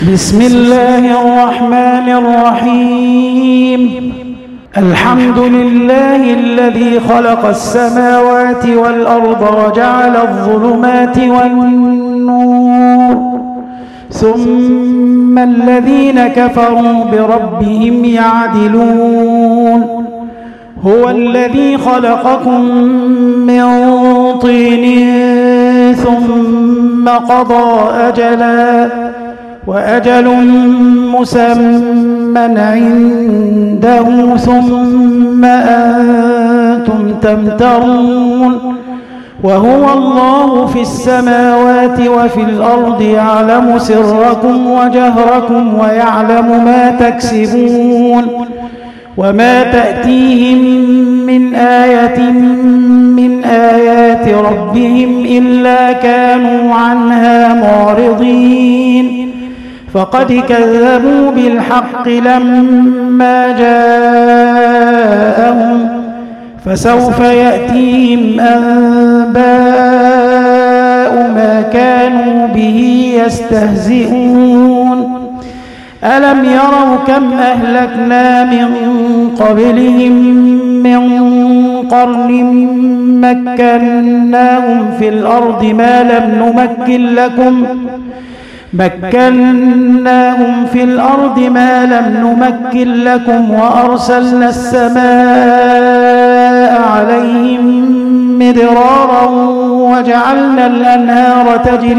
بسم الله الرحمن الرحيم. الحمد لله الذي خلق السماوات والأرض وجعل الظلمات والنور، ثم الذين كفروا بربهم يعدلون. هو الذي خلقكم من طين ثم قضى أجلا وأجل مسمى عنده ثم أنتم تمترون. وهو الله في السماوات وفي الأرض يعلم سركم وجهركم ويعلم ما تكسبون. وما تأتيهم من آية من آيات ربهم إلا كانوا عنها معرضين. فقد كذبوا بالحق لما جاءهم، فسوف يأتيهم أنباء ما كانوا به يستهزئون. ألم يروا كم أهلكنا من قبلهم من قرن مكناهم في الأرض ما لم نمكن لكم وأرسلنا السماء عليهم مدرارا وجعلنا الأنهار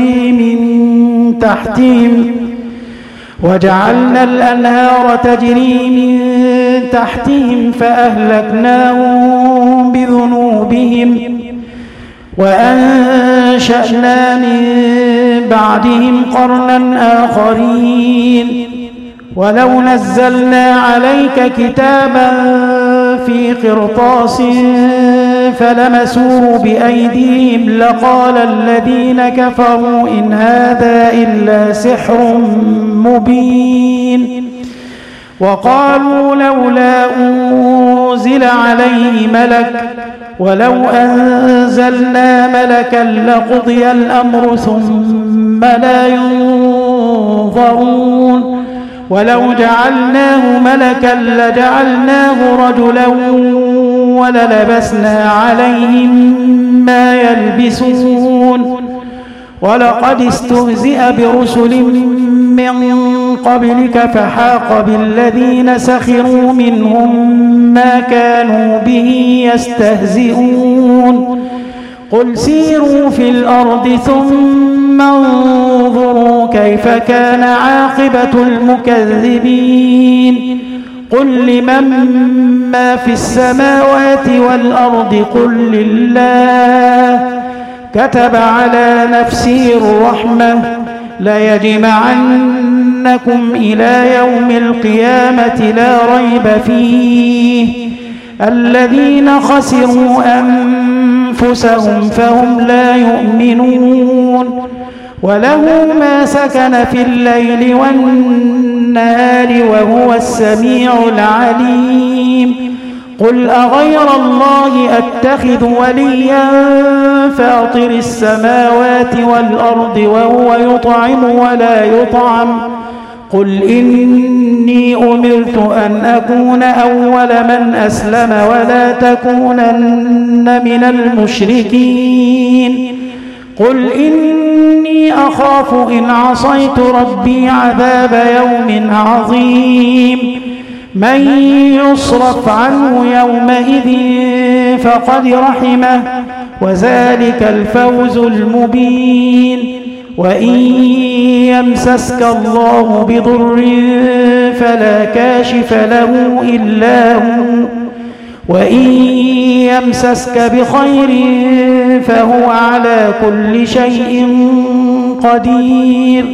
تجري من تحتهم فأهلكناهم بذنوبهم وأنشأنا من بعدهم قرنا آخرين. ولو نزلنا عليك كتابا في قرطاس فلمسوه بأيديهم لقال الذين كفروا إن هذا إلا سحر مبين. وقالوا لولا أنزل عليه ملك ولو أنزلنا ملكا لقضي الأمر ثم لا ينظرون. ولو جعلناه ملكا لجعلناه رجلا وللبسنا عليهم ما يلبسون. ولقد استهزئ برسل من قبلك فحاق بالذين سخروا منهم ما كانوا به يستهزئون. قل سيروا في الأرض ثم انظروا كيف كان عاقبة المكذبين. قل لمن ما في السماوات والأرض قل لله كتب على نفسه الرحمة ليجمعنكم إلى يوم القيامة لا ريب فيه. الذين خسروا أنفسهم فهم لا يؤمنون. وله ما سكن في الليل والنهار وهو السميع العليم. قل أغير الله أتخذ وليا فاطر السماوات والأرض وهو يطعم ولا يطعم. قل إني أمرت أن أكون أول من أسلم ولا تكونن من المشركين. قل إني أخاف إن عصيت ربي عذاب يوم عظيم. من يصرف عنه يومئذ فقد رحمه وذلك الفوز المبين. وإن يمسسك الله بضر فلا كاشف له إلا هو، وإن يمسسك بخير فهو على كل شيء قدير.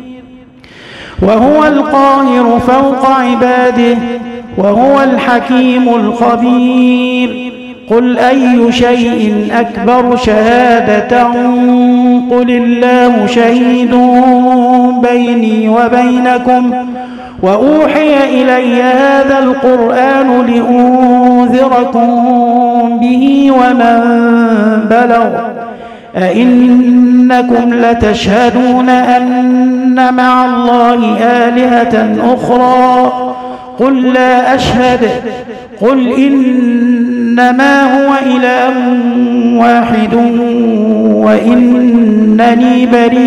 وهو القاهر فوق عباده وهو الحكيم الخبير. قل أي شيء أكبر شهادة قل الله شهيد بيني وبينكم وأوحي إلي هذا القرآن لأنذركم به ومن بلغ أئنكم لتشهدون أن مع الله آلهة أخرى قل لا أشهد قل إنما هو إله واحد وإنني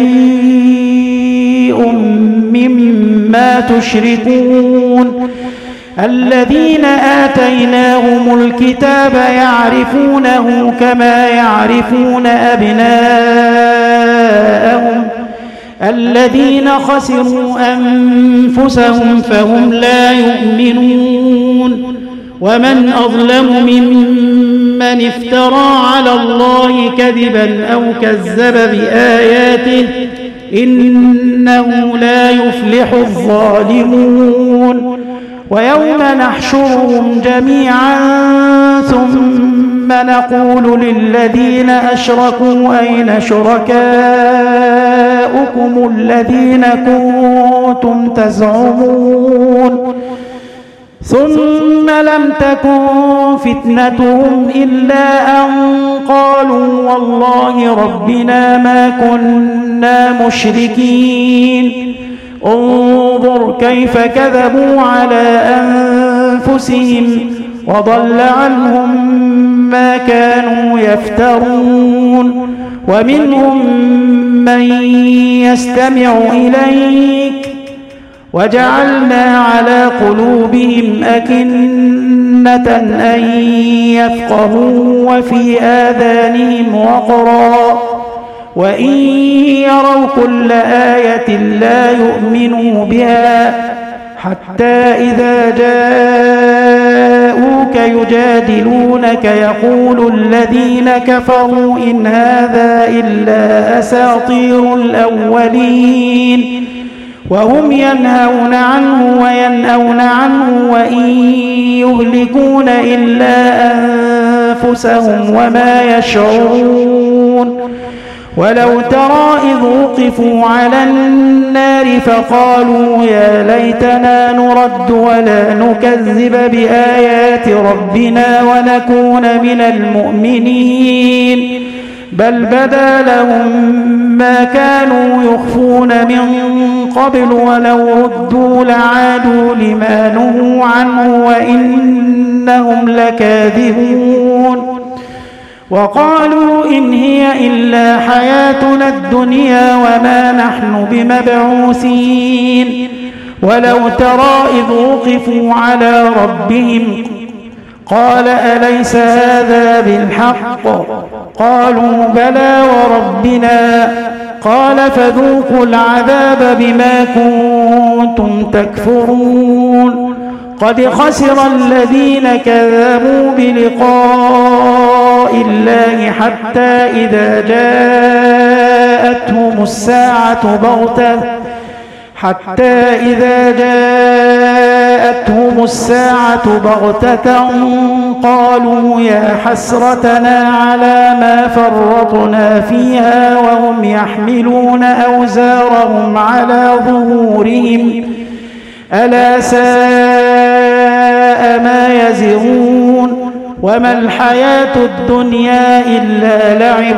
بريء مما تشركون الذين آتيناهم الكتاب يعرفونه كما يعرفون أبناءهم الذين خسروا أنفسهم فهم لا يؤمنون ومن أظلم ممن افترى على الله كذبا أو كذب بآياته إنه لا يفلح الظالمون ويوم نحشرهم جميعا ثم نقول للذين أشركوا أين شركاؤكم الذين كنتم تزعمون ثم لم تكن فتنتهم إلا أن قالوا والله ربنا ما كنا مشركين انظر كيف كذبوا على أنفسهم وضل عنهم ما كانوا يفترون ومنهم من يستمع إليك وجعلنا على قلوبهم أكنة أن يفقهوا وفي آذانهم وقرا وإن يروا كل آية لا يؤمنوا بها حتى إذا جاءوك يجادلونك يقول الذين كفروا إن هذا إلا أساطير الأولين وهم ينهون عنه وينأون عنه وإن يهلكون إلا أنفسهم وما يشعرون ولو ترى إذ وقفوا على النار فقالوا يا ليتنا نرد ولا نكذب بآيات ربنا ونكون من المؤمنين بل بدا لهم ما كانوا يخفون من قبل ولو ردوا لعادوا لما نهوا عنه وإنهم لكاذبون وقالوا إن هي إلا حياتنا الدنيا وما نحن بمبعوثين ولو ترى إذ وقفوا على ربهم قال أليس هذا بالحق قالوا بلى وربنا قال فذوقوا العذاب بما كنتم تكفرون قد خسر الذين كذبوا بلقاء الله حتى إذا جاءتهم الساعة بغتة قالوا يا حسرتنا على ما فرطنا فيها وهم يحملون أوزارهم على ظهورهم ألا ساء ما يزرون وما الحياة الدنيا إلا لعب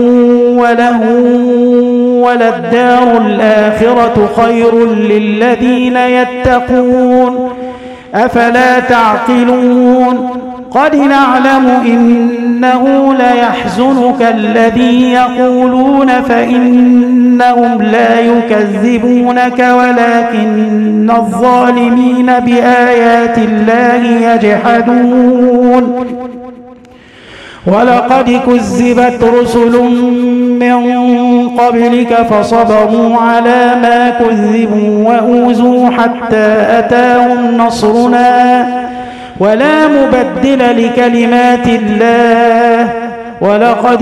وللدار الآخرة خير للذين يتقون أفلا تعقلون قد نعلم إنه ليحزنك الذي يقولون فإنهم لا يكذبونك ولكن الظالمين بآيات الله يجحدون ولقد كذبت رسل من قبلك فصبروا على ما كذبوا وأوذوا حتى أتاهم نصرنا ولا مبدل لكلمات الله ولقد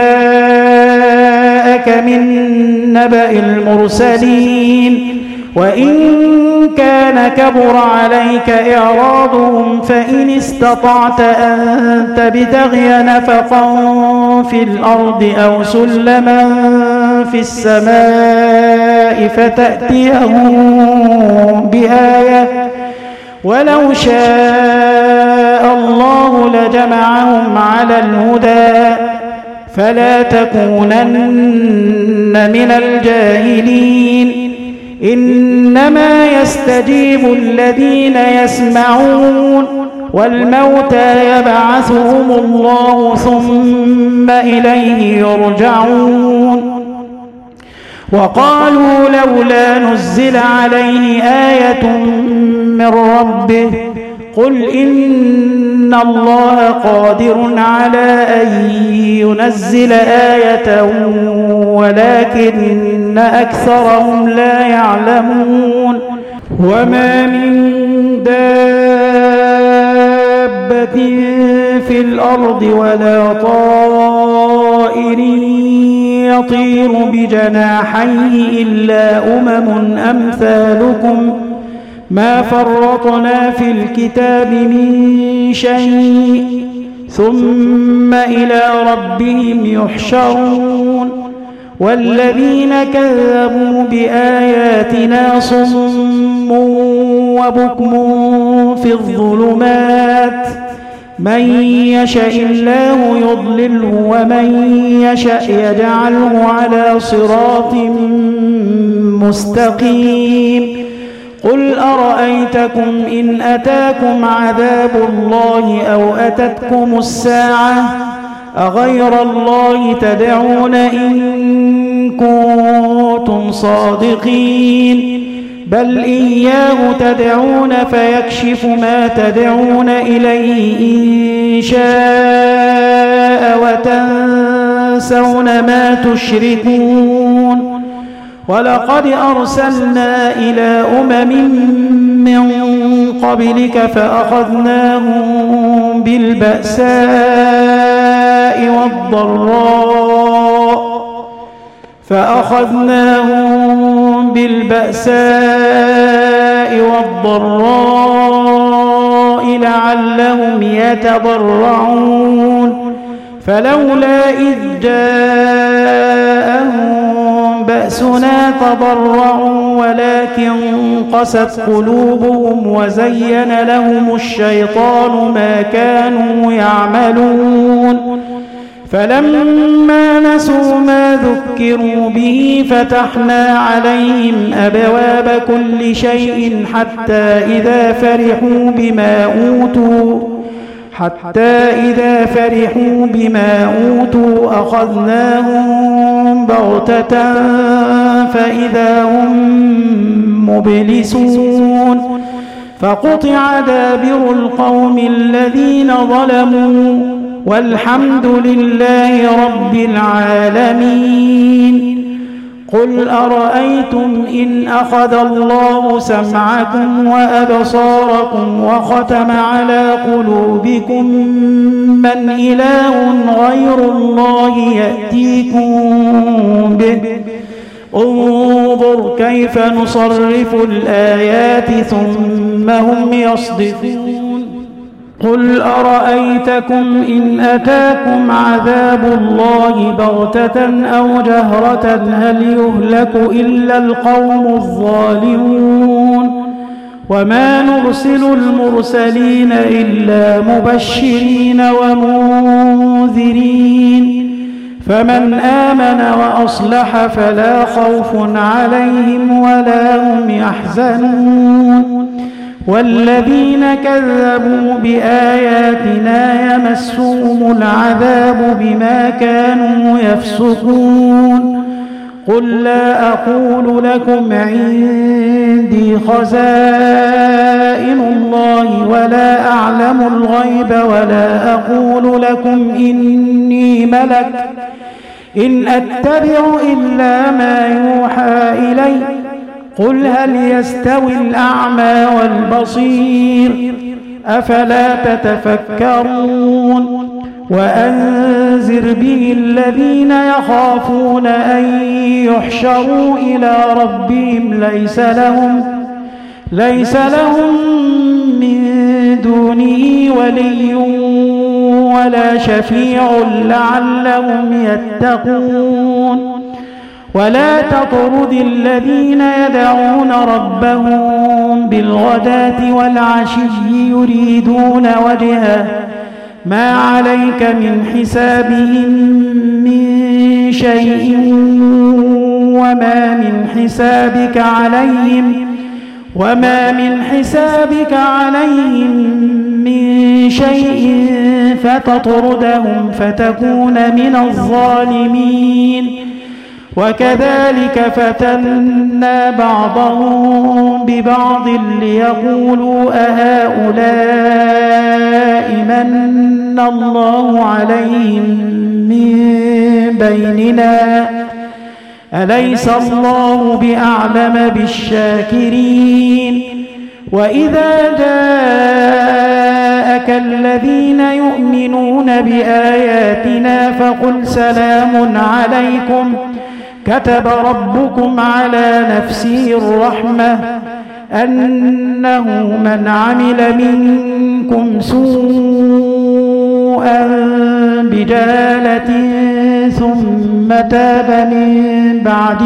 جاءك من نبأ المرسلين وإن كان كبر عليك إعراضهم فإن استطعت أن تبتغي نفقا في الأرض أو سلما في السماء فتأتيهم بآية ولو شاء الله لجمعهم على الهدى فلا تكونن من الجاهلين إنما يستجيب الذين يسمعون والموتى يبعثهم الله ثم إليه يرجعون وقالوا لولا نزل عليه آية من ربه قل إن الله قادر على أن ينزل آية ولكن أكثرهم لا يعلمون وما من دابة في الأرض ولا طائر يطير بجناحيه إلا أمم أمثالكم ما فرطنا في الكتاب من شيء ثم إلى ربهم يحشرون والذين كذبوا بآياتنا صم وبكم في الظلمات من يشاء الله يضلله ومن يشاء يجعله على صراط مستقيم قل أرأيتكم إن أتاكم عذاب الله أو أتتكم الساعة أغير الله تدعون إن كنتم صادقين بل إياه تدعون فيكشف ما تدعون إليه إن شاء وتنسون ما تشركون ولقد أرسلنا إلى من قبلك فأخذناهم بالبأساء والضراء لعلهم يتضرعون فلولا إذ جاءهم بأسنا تضرعوا ولكن قست قلوبهم وزين لهم الشيطان ما كانوا يعملون فلما نسوا ما ذكروا به فتحنا عليهم أبواب كل شيء حتى إذا فرحوا بما أوتوا أخذناهم بغتة فإذا هم مبلسون فقطع دابر القوم الذين ظلموا والحمد لله رب العالمين قل أرأيتم إن أخذ الله سمعكم وأبصاركم وختم على قلوبكم من إله غير الله يأتيكم به انظر كيف نصرف الآيات ثم هم يصدفون قل أرأيتكم إن أتاكم عذاب الله بغتة أو جهرة هل يهلك إلا القوم الظالمون وما نرسل المرسلين إلا مبشرين ومنذرين فمن آمن وأصلح فلا خوف عليهم ولا هم يحزنون والذين كذبوا بآياتنا يمسهم العذاب بما كانوا يفسقون قل لا أقول لكم عندي خزائن الله ولا أعلم الغيب ولا أقول لكم إني ملك إن أتبع إلا ما يوحى إلي قل هل يستوي الأعمى والبصير أفلا تتفكرون وأنذر به الذين يخافون أن يحشروا إلى ربهم ليس لهم من دونه ولي ولا شفيع لعلهم يتقون ولا تطرد الذين يدعون ربهم بالغداة والعشي يريدون وجهه ما عليك من حسابهم من شيء وما من حسابك عليهم من شيء فتطردهم فتكون من الظالمين. وكذلك فتنا بعضهم ببعض ليقولوا أهؤلاء من الله عليهم من بيننا أليس الله بأعلم بالشاكرين. وإذا جاءك الذين يؤمنون بآياتنا فقل سلام عليكم كتب ربكم على نفسه الرحمة أنه من عمل منكم سوءا بجهالة ثم تاب من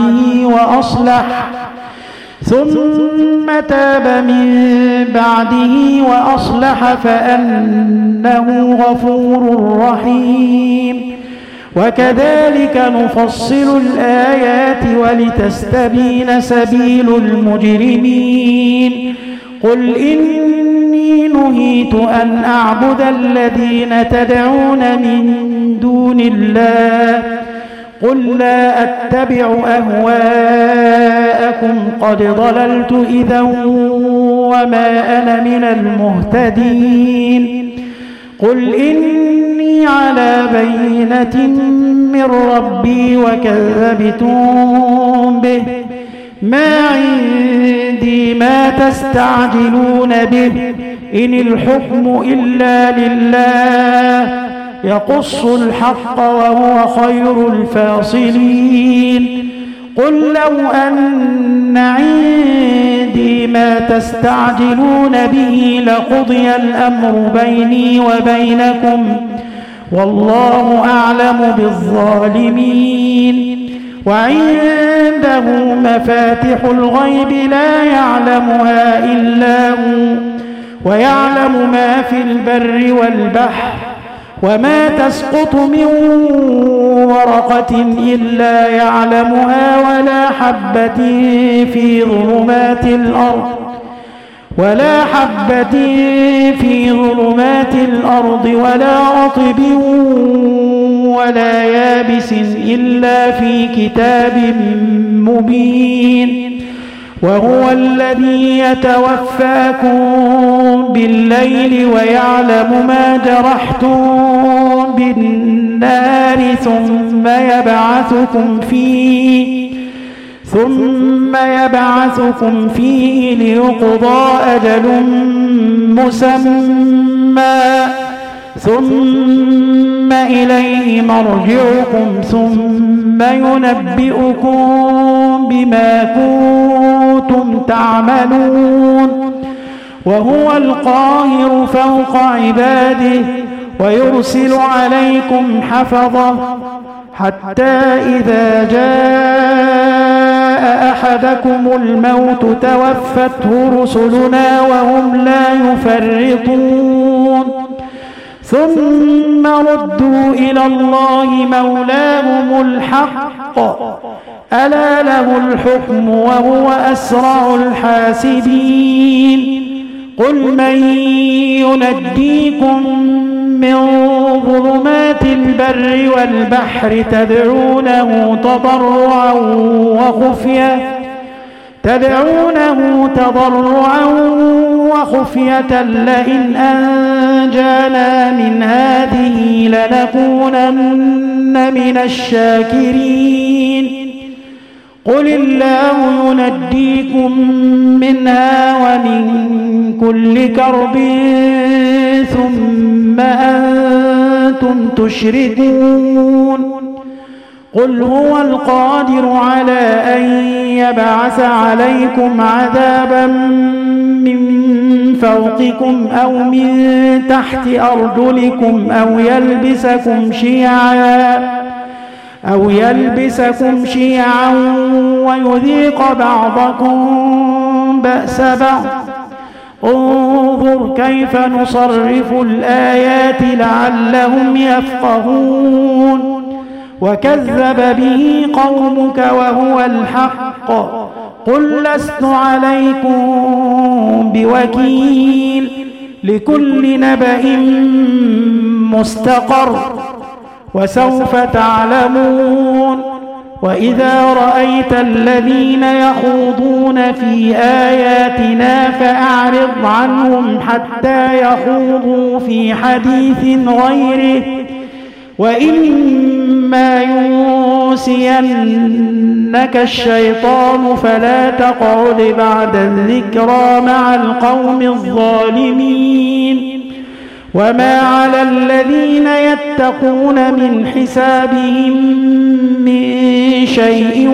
بعده وأصلح فأنه غفور رحيم. وكذلك نفصل الآيات ولتستبين سبيل المجرمين. قل إني نهيت أن أعبد الذين تدعون من دون الله قل لا أتبع أهواءكم قد ضللت إذا وما أنا من المهتدين. قل إني على بينة من ربي وكذبتم به ما عندي ما تستعجلون به إن الحكم إلا لله يقص الحق وهو خير الفاصلين. قل لو أن عندي ما تستعجلون به لقضي الأمر بيني وبينكم والله أعلم بالظالمين. وعنده مفاتح الغيب لا يعلمها إلا هو ويعلم ما في البر والبحر وما تسقط من ورقة إلا يعلمها ولا حبة في ظلمات الأرض ولا رطب ولا يابس إلا في كتاب مبين. وهو الذي يتوفاكم بالليل ويعلم ما جرحتم بالنهار ثم يبعثكم فيه ليقضى أجل مسمى ثم إليه مرجعكم ثم ينبئكم بما كنتم تعملون. وهو القاهر فوق عباده ويرسل عليكم حفظة حتى إذا جاء أحدكم الموت توفته رسلنا وهم لا يفرطون ثم ردوا إلى الله مولاهم الحق ألا له الحكم وهو أسرع الحاسبين. قل من ينجيكم من ظلمات البر والبحر تدعونه تضرعا وخفية لئن أنجانا من هذه لنكونن من الشاكرين. قل الله ينجيكم منها ومن كل كرب ثم أنتم تشركون. قل هو القادر على أن يبعث عليكم عذابا من فوقكم أو من تحت أرجلكم أو يلبسكم شيعا ويذيق بعضكم بأس بعض انظر كيف نصرف الآيات لعلهم يفقهون وكذب به قومك وهو الحق قل لست عليكم بوكيل لكل نبأ مستقر وسوف تعلمون وإذا رأيت الذين يخوضون في آياتنا فأعرض عنهم حتى يخوضوا في حديث غيره وإما ينسينك الشيطان فلا تقعد بعد الذكرى مع القوم الظالمين وما على الذين يتقون من حسابهم من شيء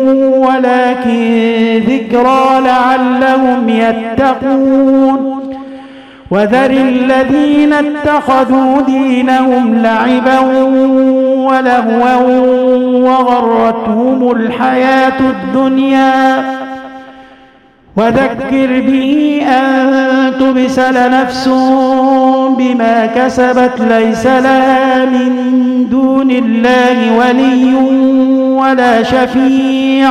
ولكن ذكرى لعلهم يتقون وذر الذين اتخذوا دينهم لعبا ولهوا وغرتهم الحياة الدنيا وذكر به أن تبسل نفس بما كسبت ليس لها من دون الله ولي ولا شفيع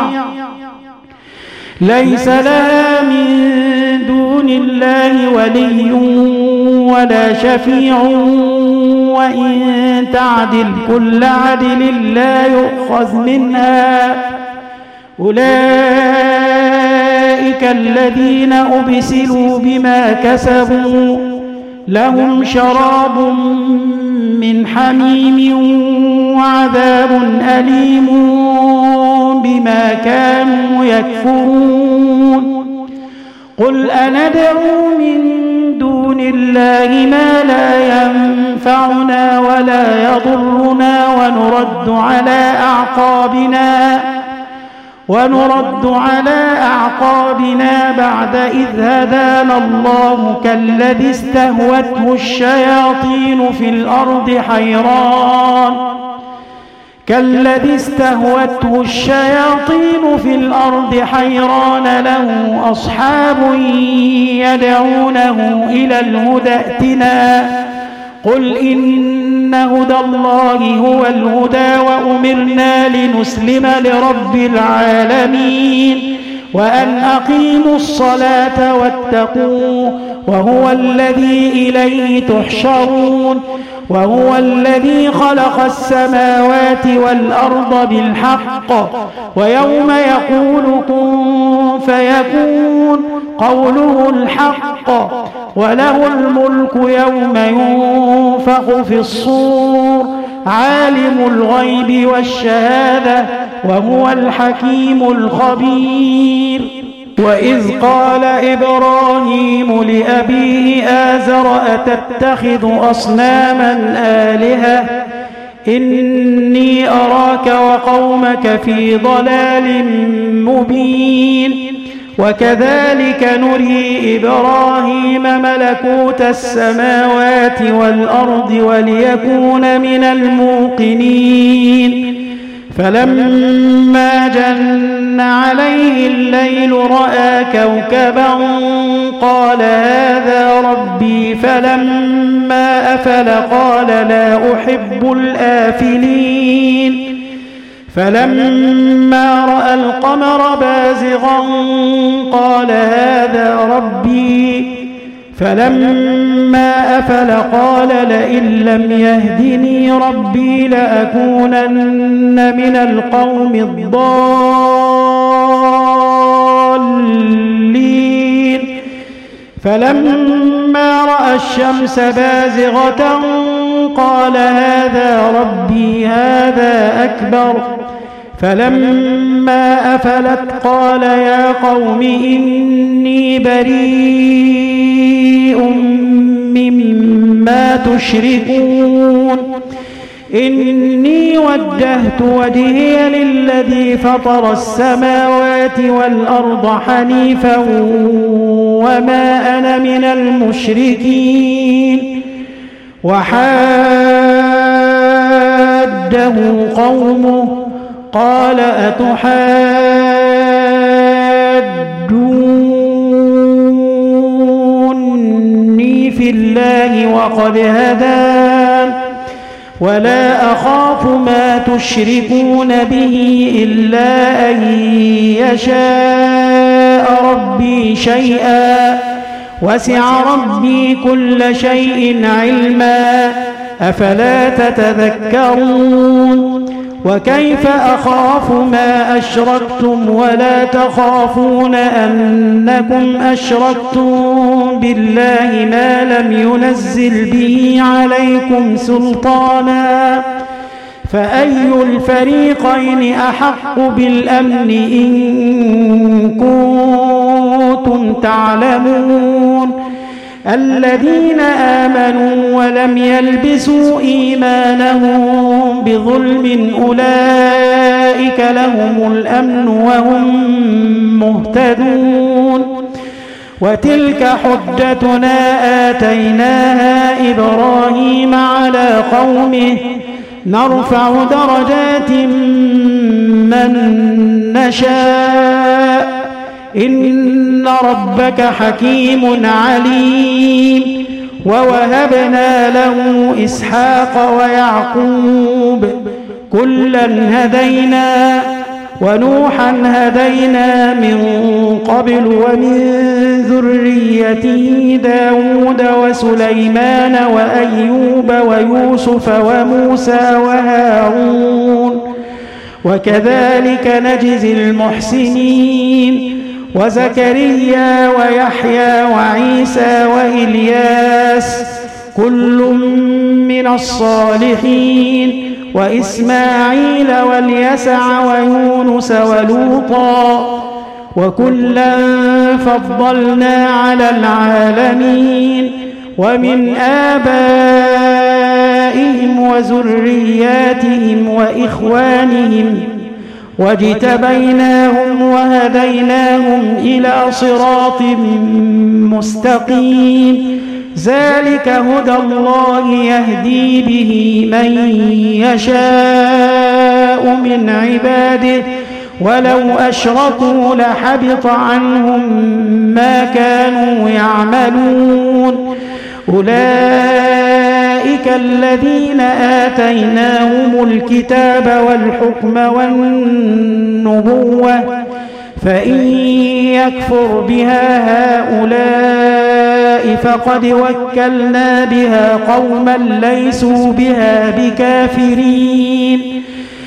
ليس لها من دون الله ولي ولا شفيع وإن تعدل كل عدل لا يؤخذ منها أولئك الذين أبسلوا بما كسبوا لهم شراب من حميم وعذاب أليم بما كانوا يكفرون قل أندعو من دون الله ما لا ينفعنا ولا يضرنا ونرد على أعقابنا بعد إذ هدانا الله كالذي استهوته الشياطين في الأرض حيران له أصحاب يدعونه إلى الهدى ائتنا قل إن هدى الله هو الهدى وأمرنا لنسلم لرب العالمين وأن أقيموا الصلاة واتقوه وهو الذي إليه تحشرون وهو الذي خلق السماوات والأرض بالحق ويوم يقول كن فيكون قوله الحق وله الملك يوم ينفخ في الصور عالم الغيب والشهادة وهو الحكيم الخبير وإذ قال إبراهيم لأبيه آزر أتتخذ أصناما آلهة إني أراك وقومك في ضلال مبين وكذلك نري إبراهيم ملكوت السماوات والأرض وليكون من الموقنين فلما جن عليه الليل رأى كوكبا قال هذا ربي فلما أفل قال لا أحب الآفلين فلما رأى القمر بازغا قال هذا ربي فلما أفل قال لئن لم يهدني ربي لأكونن من القوم الضالين فلما رأى الشمس بازغة قال هذا ربي هذا أكبر فلما أفلت قال يا قوم إني بريء مما تشركون إني وجهت وجهي للذي فطر السماوات والأرض حنيفا وما أنا من المشركين وحاده قومه قال أتحاجوني وقد هدان ولا أخاف ما تشركون به إلا أن يشاء ربي شيئا وسع ربي كل شيء علما أفلا تتذكرون وكيف أخاف ما أشركتم ولا تخافون أنكم أشركتم بالله ما لم ينزل به عليكم سلطانا فأي الفريقين أحق بالأمن إن كنتم تعلمون الذين آمنوا ولم يلبسوا إيمانهم بظلم أولئك لهم الأمن وهم مهتدون وتلك حجتنا آتيناها إبراهيم على قومه نرفع درجات من نشاء إن ربك حكيم عليم ووهبنا له إسحاق ويعقوب كلا هدينا ونوحا هدينا من قبل ومن ذريته داود وسليمان وأيوب ويوسف وموسى وهارون وكذلك نجزي المحسنين وزكريا ويحيى وعيسى وإلياس كل من الصالحين وإسماعيل واليسع ويونس ولوطا وكلا فضلنا على العالمين ومن آبائهم وذرياتهم وإخوانهم واجتبيناهم وهديناهم إلى صراط مستقيم ذلك هدى الله يهدي به من يشاء من عباده ولو أشركوا لحبط عنهم ما كانوا يعملون أولئك الذين آتيناهم الكتاب والحكم والنبوة فإن يكفر بها هؤلاء فقد وكلنا بها قوما ليسوا بها بكافرين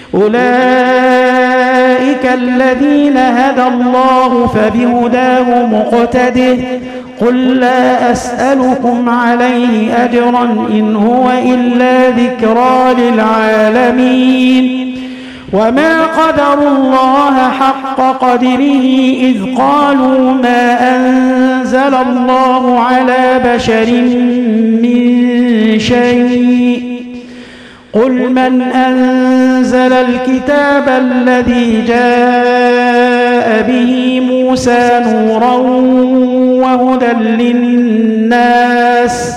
أولئك الذين هدى الله فبهداه مقتده قل لا أسألكم عليه أجرا إن هو إلا ذكرى للعالمين وما قدروا الله حق قدره إذ قالوا ما أنزل الله على بشر من شيء قل من أنزل الكتاب الذي جاء به موسى نورا وهدى للناس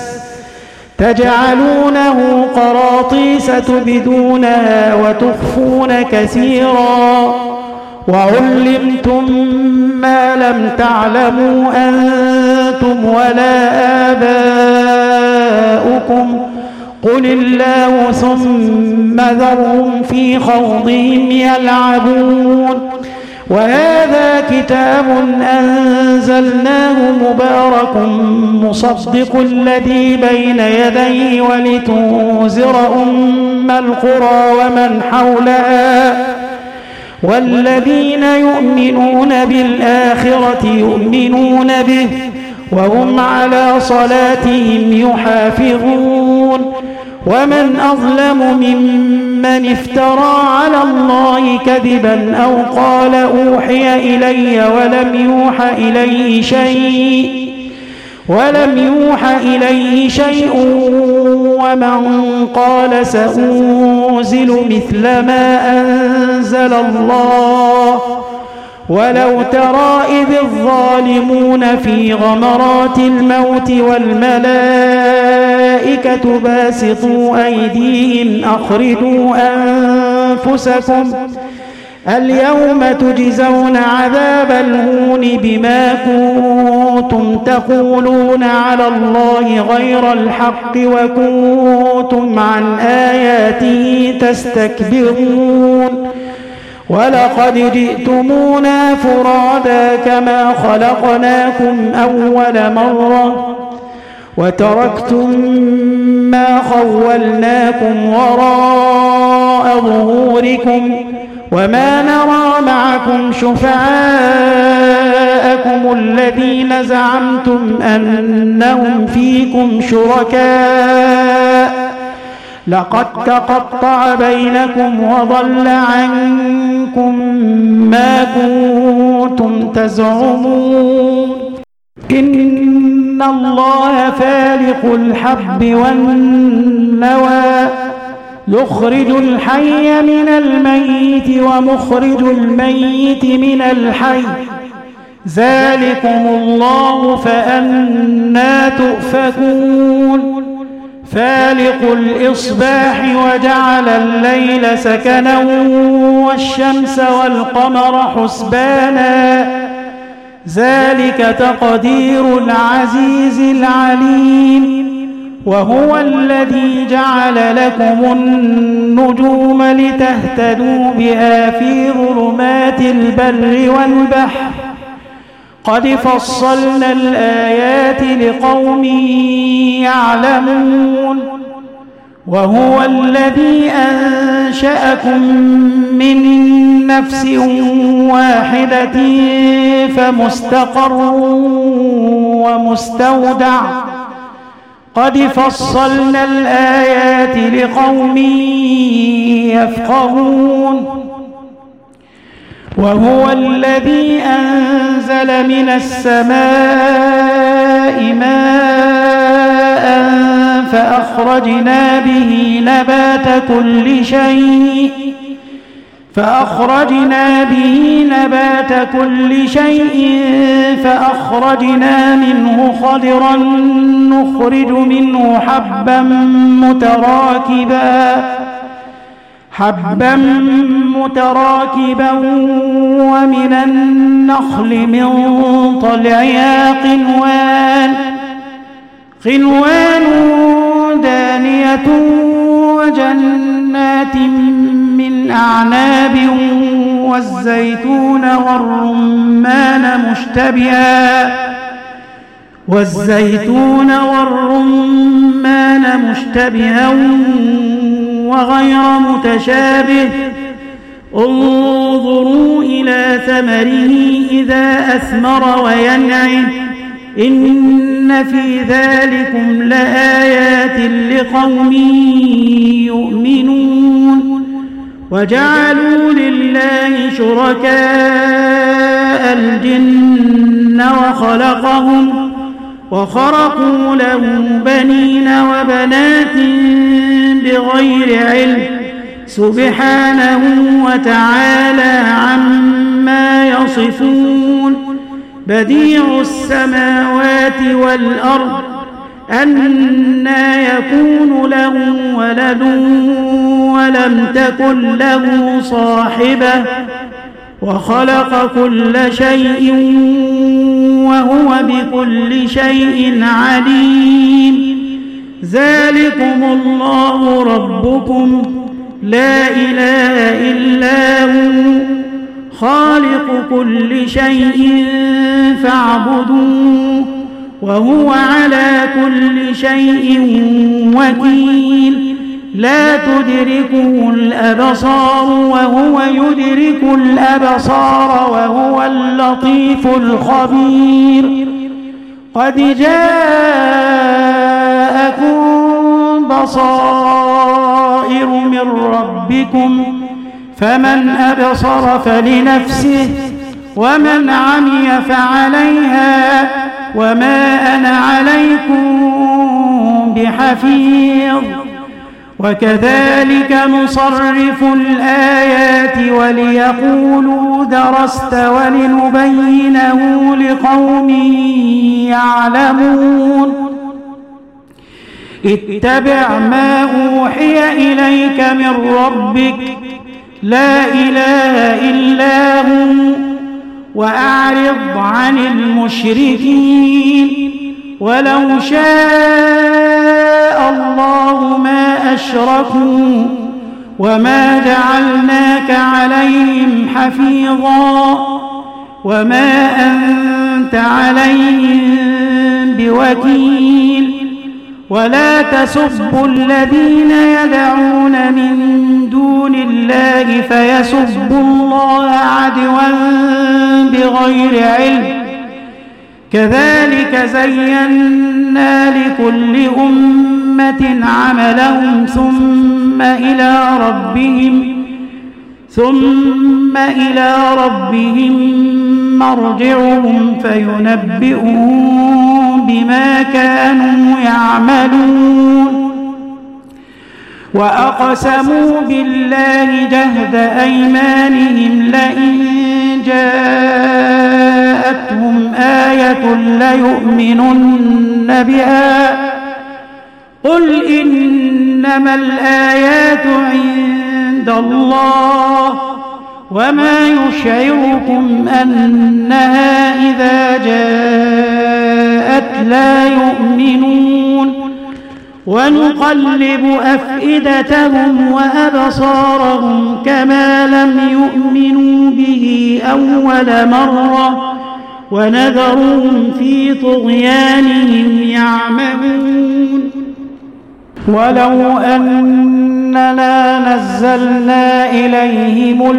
تجعلونه قراطيس تبدونها وتخفون كثيرا وعلمتم ما لم تعلموا أنتم ولا آباؤكم قل الله ثم ذرهم في خوضهم يلعبون وهذا كتاب أنزلناه مبارك مصدق الذي بين يديه ولتنذر أم القرى ومن حولها والذين يؤمنون بالآخرة يؤمنون به وهم على صلاتهم يحافظون ومن أظلم ممن افترى على الله كذبا أو قال أوحي إلي ولم يوحى إليه شيء ومن قال سأنزل مثل ما أنزل الله ولو ترى إذ الظالمون في غمرات الموت والملائكة باسطوا أيديهم اليوم تجزون عذاب الهون بما كنتم تقولون على الله غير الحق وكنتم عن آياته تستكبرون ولقد جئتمونا فرادا كما خلقناكم أول مرة وتركتم ما خولناكم وراء ظهوركم وما نرى معكم شفعاءكم الذين زعمتم أنهم فيكم شركاء لقد تقطع بينكم وضل عنكم ما كنتم تزعمون إن الله فالق الحب والنوى يخرج الحي من الميت ومخرج الميت من الحي ذلكم الله فأنى تؤفكون فالق الإصباح وجعل الليل سكنا والشمس والقمر حسبانا ذلك تقدير العزيز العليم وهو الذي جعل لكم النجوم لتهتدوا بها في ظلمات البر والبحر قد فصلنا الآيات لقوم يعلمون وهو الذي أنشأكم من نفس واحدة فمستقر ومستودع قد فصلنا الآيات لقوم يفقهون وهو الذي أنزل من السماء ماء فأخرجنا به نبات كل شيء فأخرجنا منه خضرا نخرج منه حبا متراكبا ومن النخل من طلعها قنوان دانية وجنات من أعناب والزيتون والرمان مشتبها وغير متشابه انظروا إلى ثمره إذا أثمر وينعم إن في ذلكم لآيات لقوم يؤمنون وجعلوا لله شركاء الجن وخرقوا له بنين وبنات بغير علم سبحانه وتعالى عما يصفون بديع السماوات والأرض أنى يكون له ولد ولم تكن له صاحبة وخلق كل شيء وهو بكل شيء عليم ذلكم الله ربكم لا إله إلا هو خالق كل شيء فاعبدوه وهو على كل شيء وكيل لا تدركه الأبصار وهو يدرك الأبصار وهو اللطيف الخبير قد جاءكم بصائر من ربكم فمن أبصر فلنفسه ومن عمي فعليها وما أنا عليكم بحفيظ وكذلك نصرف الآيات وليقولوا درست ولنبينه لقوم يعلمون اتبع ما أوحي إليك من ربك لا إله إلا هو وأعرض عن المشركين ولو شاء الله ما أشركوا وما جعلناك عليهم حفيظا وما أنت عليهم بوكيل ولا تسبوا الذين يدعون من دون الله فيسبوا الله عدوا بغير علم كذلك زينا لكل أمة عملهم ثم إلى ربهم مرجعهم فينبئهم بما كانوا يعملون وأقسموا بالله جهد أيمانهم لئن جاءتهم آية ليؤمنن بها قل إنما الآيات عند الله وما يشعركم أنها إذا جاءت لا يؤمنون ونقلب أفئدتهم وأبصارهم كما لم يؤمنوا به أول مرة ونذرهم في طغيانهم يعمهون ولو أننا نزلنا إليهم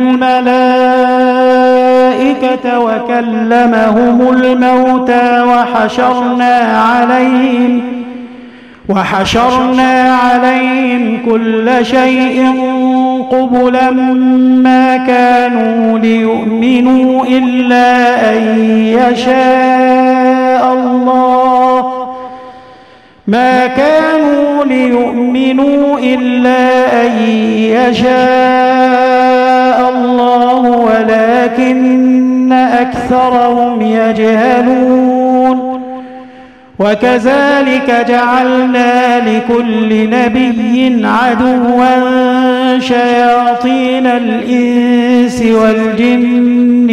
الملائكة وكلمهم الموتى وحشرنا عليهم كل شيء قبلا ما كانوا ليؤمنوا إلا أن يشاء الله ولكن أكثرهم يجهلون وكذلك جعلنا لكل نبي عدوا شياطين الإنس والجن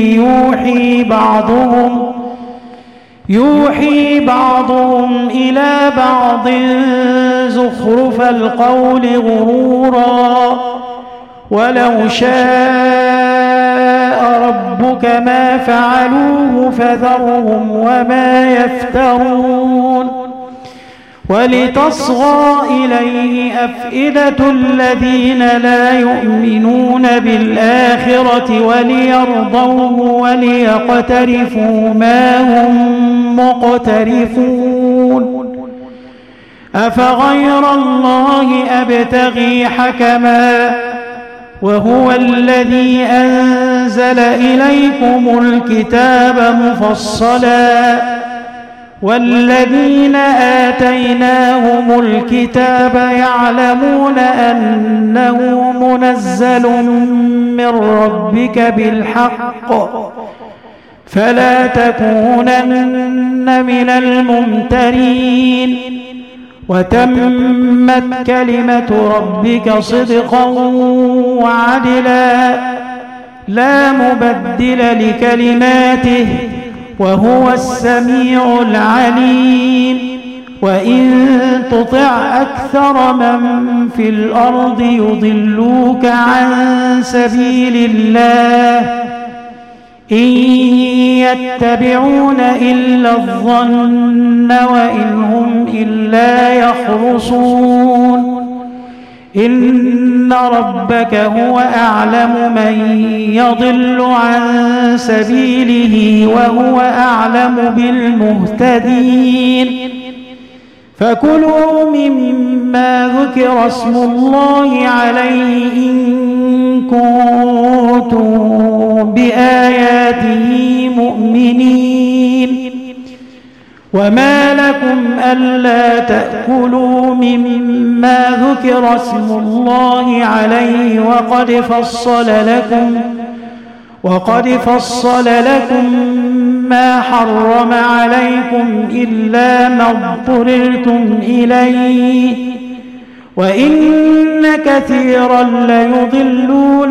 يوحي بعضهم إلى بعض زخرف القول غرورا ولو شاء ربك ما فعلوه فذرهم وما يفترون ولتصغى إليه أفئدة الذين لا يؤمنون بالآخرة وليرضوه وليقترفوا ما هم مقترفون أفغير الله أبتغي حكما وهو الذي أنزل إليكم الكتاب مفصلا والذين آتيناهم الكتاب يعلمون أنه منزل من ربك بالحق فلا تكونن من الممترين وتمت كلمة ربك صدقا وعدلا لا مبدل لكلماته وهو السميع العليم وإن تطع أكثر من في الأرض يضلوك عن سبيل الله إن يتبعون إلا الظن وإن هم إلا يخرصون إن ربك هو أعلم من يضل عن سبيله وهو أعلم بالمهتدين فكلوا مما ذكر اسم الله عليه إن كنتم بآياته مؤمنين وما لكم ألا تأكلوا مما ذكر اسم الله عليه وقد فصل لكم ما حرم عليكم إلا ما اضطررتم إليه وإن كثيرا ليضلون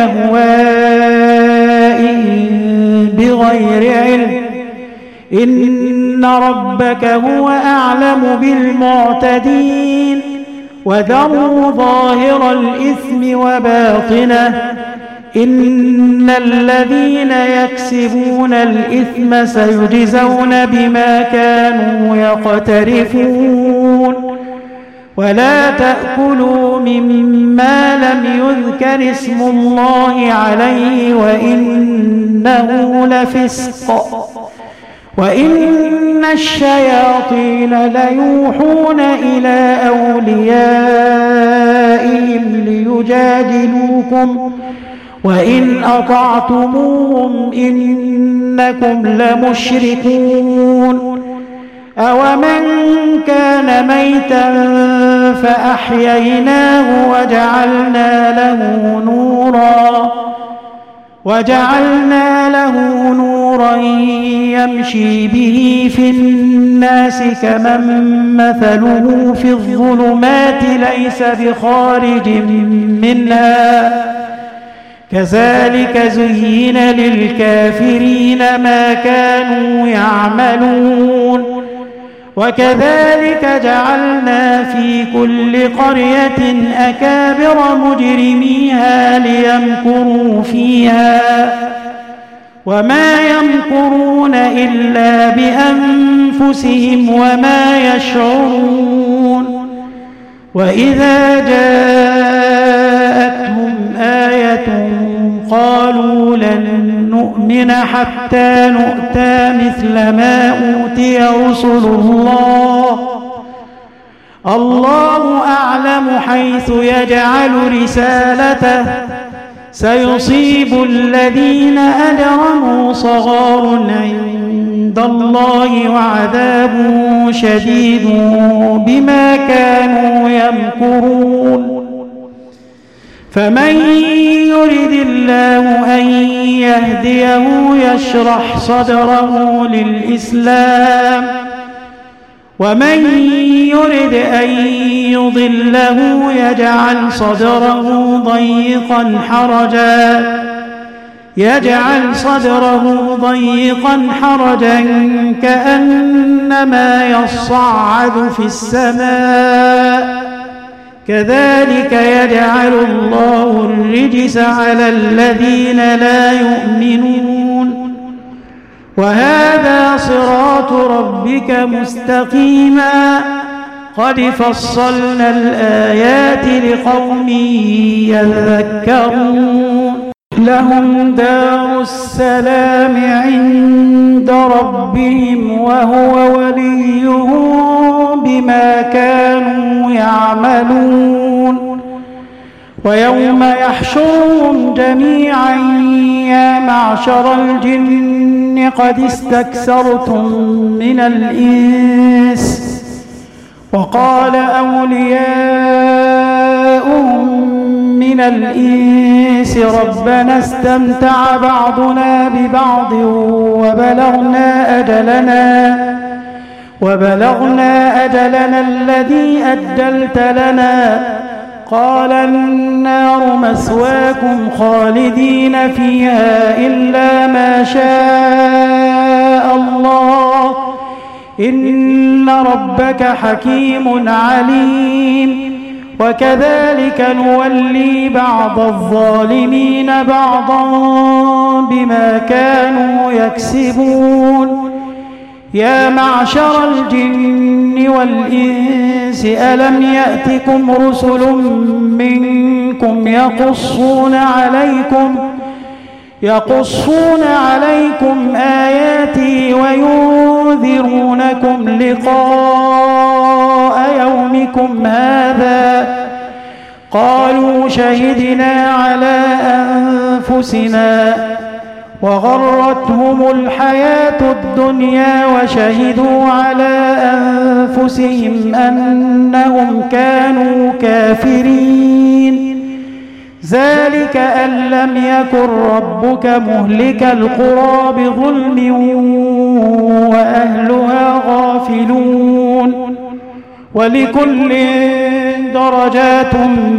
بأهوائهم بغير علم إن ربك هو أعلم بالمعتدين وذروا ظاهر الإثم وباطنه إن الذين يكسبون الإثم سيجزون بما كانوا يقترفون ولا تأكلوا مما لم يذكر اسم الله عليه وإنه لفسق وإن الشياطين ليوحون إلى أوليائهم ليجادلوكم وإن أطعتموهم إنكم لمشركون أومن كان ميتا فأحييناه وجعلنا له نورا يمشي به في الناس كمن مثله في الظلمات ليس بخارج منها كذلك زين للكافرين ما كانوا يعملون وكذلك جعلنا في كل قرية أكابر مجرميها ليمكروا فيها وما يمكرون إلا بأنفسهم وما يشعرون وإذا جاءتهم آية قالوا لن نؤمن حتى نؤتى مثل ما أوتي رسل الله أعلم حيث يجعل رسالته سيصيب الذين أجرموا صغار عند الله وعذاب شديد بما كانوا يمكرون فمن يرد الله أن يهديه يشرح صدره للإسلام ومن يرد أن يضله يجعل صدره ضيقا حرجا كأنما يصعد في السماء كذلك يجعل الله الرجس على الذين لا يؤمنون وهذا صراط ربك مستقيما قد فصلنا الآيات لقوم يذكرون لهم دار السلام عند ربهم وهو وليهم بما كانوا يعملون ويوم يحشرهم جميعا يا معشر الجن قد استكثرتم من الإنس وقال أولياؤهم من الإنس ربنا استمتع بعضنا ببعض وبلغنا أجلنا الذي أجلت لنا قال النار مثواكم خالدين فيها إلا ما شاء الله إن ربك حكيم عليم وكذلك نولي بعض الظالمين بعضا بما كانوا يكسبون يا معشر الجن والإنس ألم يأتكم رسل منكم يقصون عليكم آياتي وينذرونكم لقاء يومكم هذا قالوا شهدنا على أنفسنا وغرتهم الحياة الدنيا وشهدوا على أنفسهم أنهم كانوا كافرين ذلك أن لم يكن ربك مهلك القرى بظلم وأهلها غافلون ولكل درجات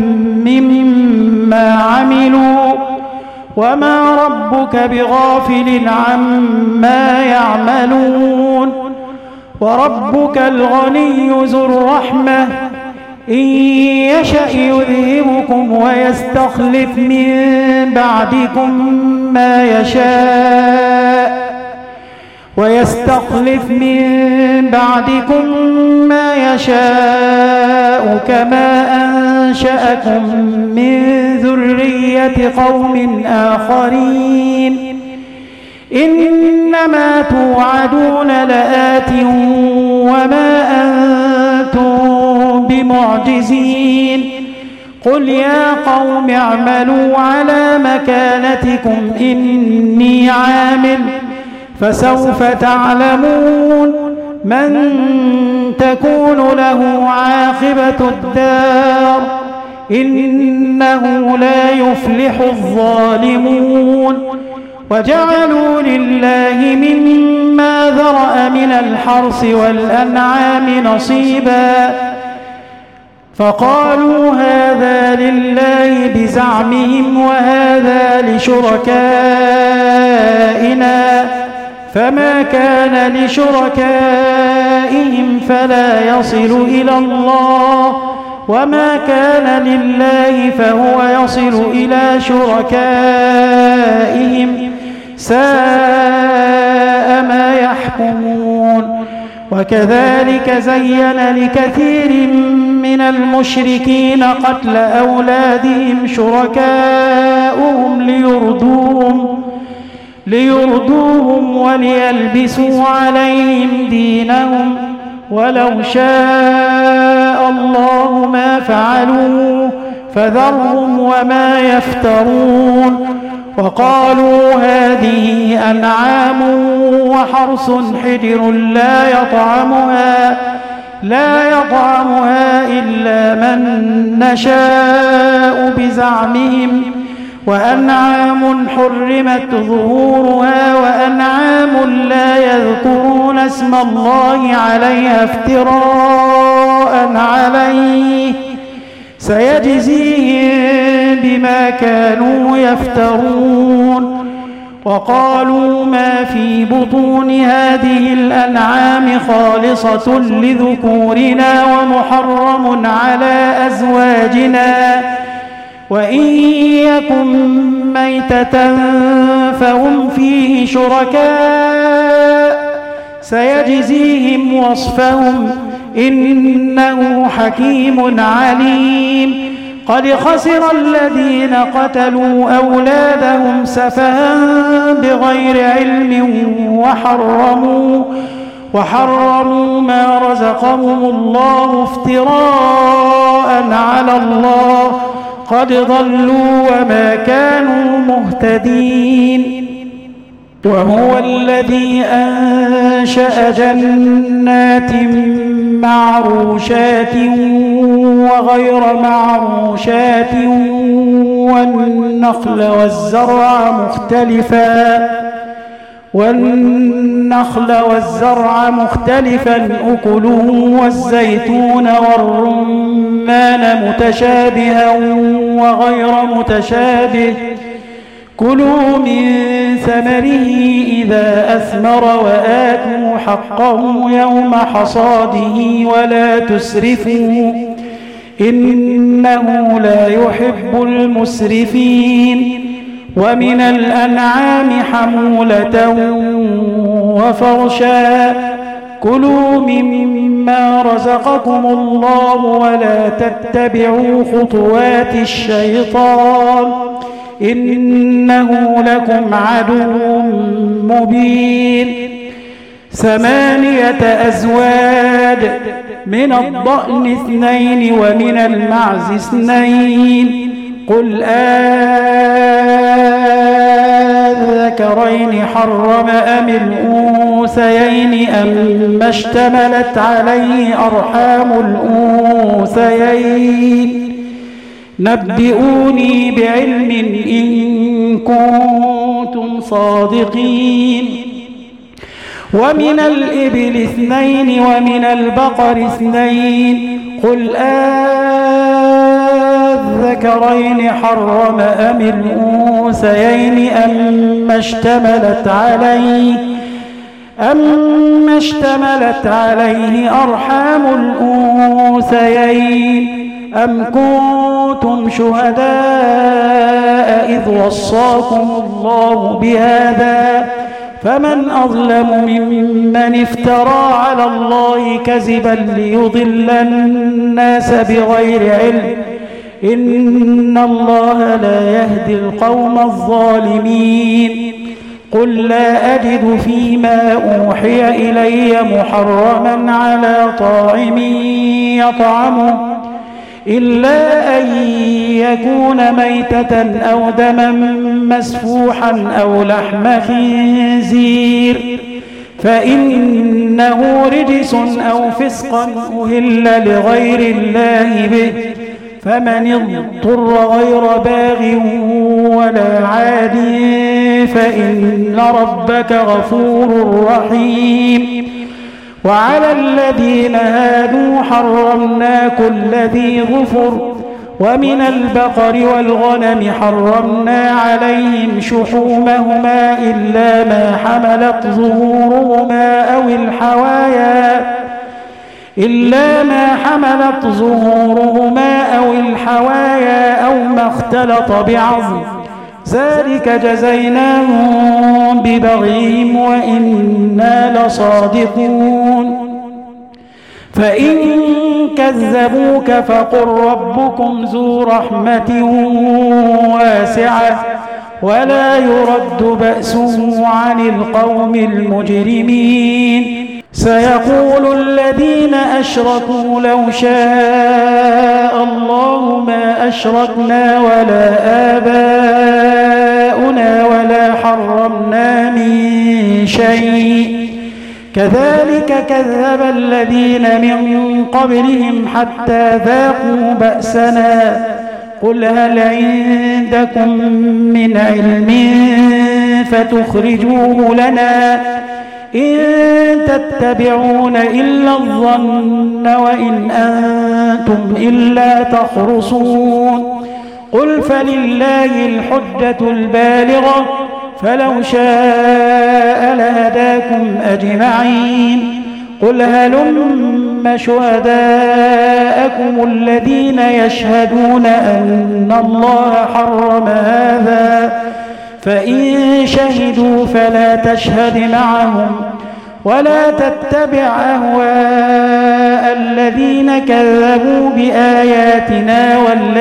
مما عملوا وما ربك بغافل عما يعملون وربك الغني ذو الرحمة إن يشأ يذهبكم ويستخلف من بعدكم ما يشاء كما أنشأكم من ذرية قوم آخرين إنما توعدون لآت وما أنتم بمعجزين قل يا قوم اعملوا على مكانتكم إني عامل فسوف تعلمون من تكون له عاقبة الدار إنه لا يفلح الظالمون وجعلوا لله مما ذرأ من الحرث والأنعام نصيبا فقالوا هذا لله بزعمهم وهذا لشركائنا فما كان لشركائهم فلا يصل إلى الله وما كان لله فهو يصل إلى شركائهم ساء ما يحكمون وكذلك زين لكثير من المشركين قتل أولادهم شركاؤهم ليردوهم وليلبسوا عليهم دينهم ولو شاء الله ما فعلوه فذرهم وما يفترون وقالوا هذه أنعام وحرث حجر لا يطعمها إلا من نشاء بزعمهم وأنعام حرمت ظهورها وأنعام لا يذكرون اسم الله عليها افتراء عليه سيجزيهم بما كانوا يفترون وقالوا ما في بطون هذه الأنعام خالصة لذكورنا ومحرم على أزواجنا وإن يكن ميتة فهم فيه شركاء سيجزيهم وصفهم إنه حكيم عليم قد خسر الذين قتلوا أولادهم سفها بغير علم وحرموا ما رزقهم الله افتراء على الله قد ضلوا وما كانوا مهتدين وهو الذي أنشأ جنات معروشات وغير معروشات والنخل والزرع مختلفا أكله والزيتون والرمان متشابها وغير متشابه كلوا من ثمره إذا أثمر وآتوا حقه يوم حصاده ولا تسرفوا إنه لا يحب المسرفين ومن الأنعام حمولة وفرشا كلوا مما رزقكم الله ولا تتبعوا خطوات الشيطان إنه لكم عدو مبين 8 أزواج من الضأن 2 ومن المعز 2 قل أذكرين حرم أم الأنثيين أما اشتملت عليه أرحام الأنثيين نبئوني بعلم إن كنتم صادقين ومن الإبل 2 ومن البقر 2 قل الذكرين حرم أم الأنثيين أما اشتملت عليه أرحام الأنثيين أم كنتم شهداء إذ وصاكم الله بهذا فمن أظلم ممن افترى على الله كذبا ليضل الناس بغير علم إن الله لا يهدي القوم الظالمين قل لا أجد فيما أوحي إلي محرما على طاعم يطعمه إلا أن يكون ميتة أو دما مسفوحا أو لحم خنزير فإنه رجس أو فسقا أهل لغير الله به فمن اضطر غير باغ ولا عاد فإن ربك غفور رحيم وعلى الذين هادوا حرمنا كل ذي ظفر ومن البقر والغنم حرمنا عليهم شحومهما إلا ما حملت ظهورهما أو الحوايا أو ما اختلط بعظم ذلك جزيناهم ببغيهم وإنا لصادقون فإن كذبوك فقل ربكم ذو رحمة واسعة ولا يرد بأسه عن القوم المجرمين سيقول الذين أشركوا لو شاء الله ما أشركنا ولا آباؤنا ولا حرمنا من شيء كذلك كذب الذين من قبلهم حتى ذاقوا بأسنا قل هل عندكم من علم فتخرجوه لنا إن تتبعون إلا الظن وإن أنتم إلا تخرصون قل فلله الحجة البالغة فلو شاء لهداكم أجمعين قل هلم شهداءكم الذين يشهدون أن الله حرم هذا فإن شهدوا فلا تشهد معهم ولا تتبع أهواء الذين كذبوا بآياتنا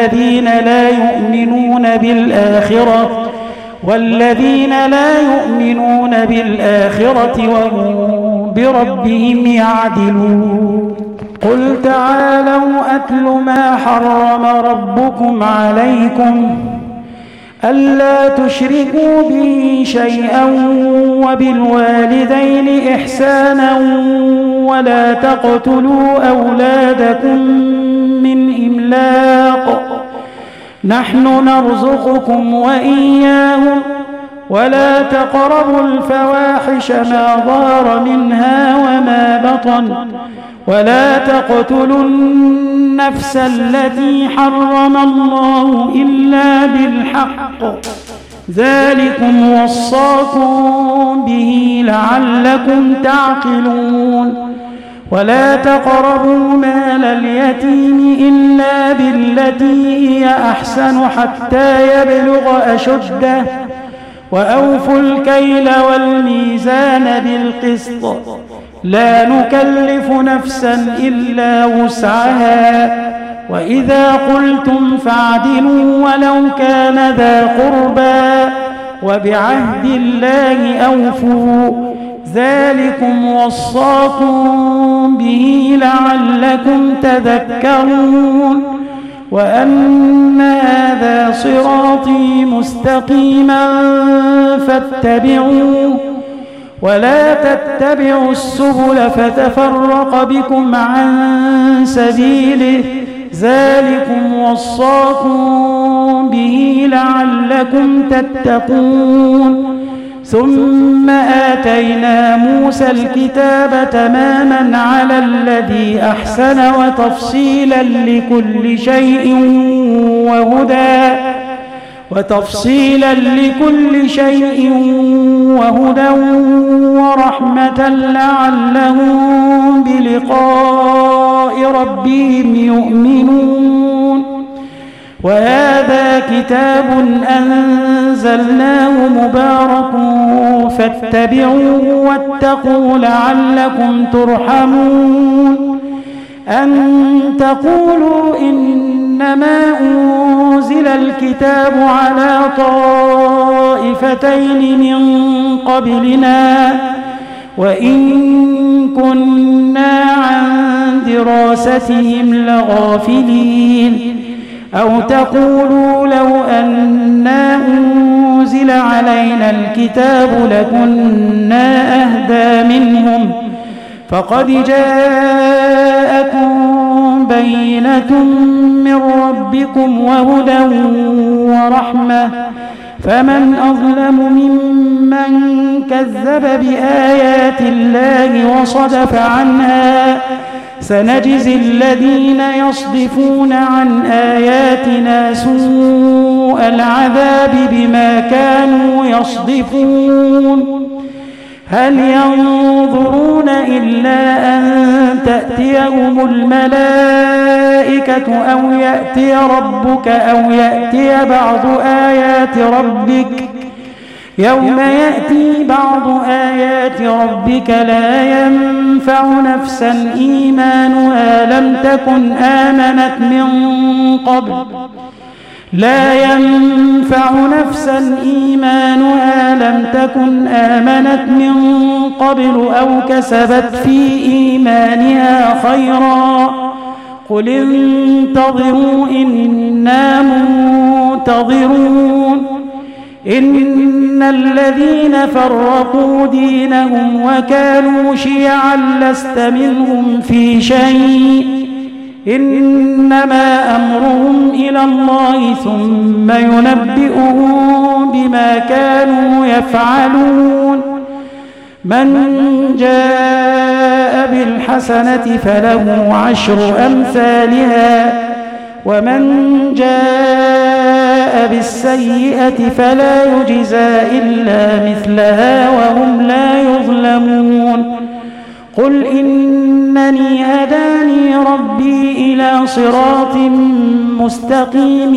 والذين لا يؤمنون بالآخرة وهم بربهم يعدلون قل تعالوا أتل ما حرم ربكم عليكم ألا تشركوا به شيئا وبالوالدين إحسانا ولا تقتلوا أولادكم من إملاق نحن نرزقكم وإياهم ولا تقربوا الفواحش ما ظهر منها وما بطن ولا تقتلوا النفس التي حرم الله إلا بالحق ذلكم وصاكم به لعلكم تعقلون ولا تقربوا مال اليتيم إلا بالتي هي أحسن حتى يبلغ أشده وأوفوا الكيل والميزان بالقسط لا نكلف نفسا إلا وسعها وإذا قلتم فاعدلوا ولو كان ذا قربى وبعهد الله أوفوا ذلكم وصاكم به لعلكم تذكرون وأن هذا صراطي مستقيما فاتبعوه ولا تتبعوا السبل فتفرق بكم عن سبيله ذلكم وصاكم به لعلكم تتقون ثم آتينا موسى الكتاب تماما على الذي أحسن وتفصيلا لكل شيء وهدى ورحمة لعلهم بلقاء ربهم يؤمنون. وهذا كتاب أنزلناه مبارك فاتبعوه واتقوا لعلكم ترحمون. أن تقولوا إنما أنزل الكتاب على طائفتين من قبلنا وإن كنا عن دراستهم لغافلين. أو تقولوا لو أنا أنزل علينا الكتاب لكنا أهدى منهم. فقد جاءكم بينة من ربكم وهدى ورحمة فمن أظلم ممن كذب بآيات الله وصدف عنها. سنجزي الذين يصدفون عن آياتنا سوء العذاب بما كانوا يصدفون. هل ينظرون إلا أن تأتيهم الملائكة أو يأتي ربك أو يأتي بعض آيات ربك. يوم يأتي بعض آيات ربك لا ينفع نفسا إيمانها لم تكن آمنت من قبل أو كسبت في إيمانها خيرا. قل انتظروا إنا منتظرون. إن الذين فرقوا دينهم وكانوا شيعا لست منهم في شيء إنما أمرهم إلى الله ثم ينبئهم بما كانوا يفعلون. من جاء بالحسنة فله 10 أمثالها ومن جاء بالسيئة فلا يجزى إلا مثلها وهم لا يظلمون. قل إنني هداني ربي إلى صراط مستقيم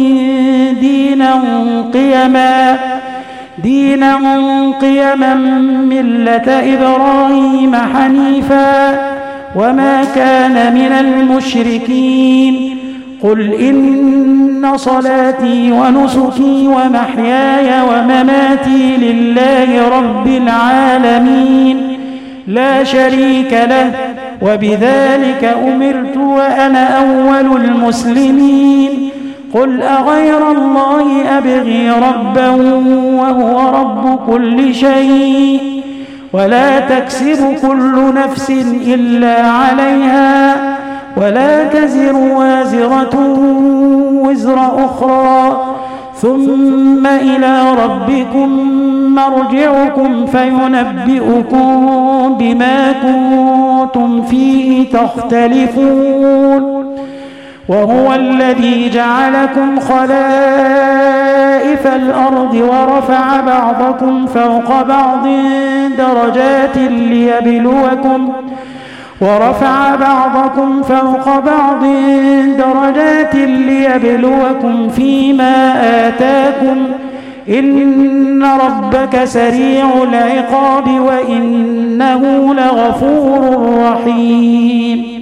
دينا قيما ملة إبراهيم حنيفا وما كان من المشركين. قل إن صلاتي ونسكي ومحياي ومماتي لله رب العالمين لا شريك له وبذلك أمرت وأنا أول المسلمين. قل أغير الله أبغي ربا وهو رب كل شيء ولا تكسب كل نفس إلا عليها ولا تزر وازرة وزر أخرى ثم إلى ربكم مرجعكم فينبئكم بما كنتم فيه تختلفون. وهو الذي جعلكم خلائف الأرض ورفع بعضكم فوق بعض درجات ليبلوكم فيما آتاكم إن ربك سريع العقاب وإنه لغفور رحيم.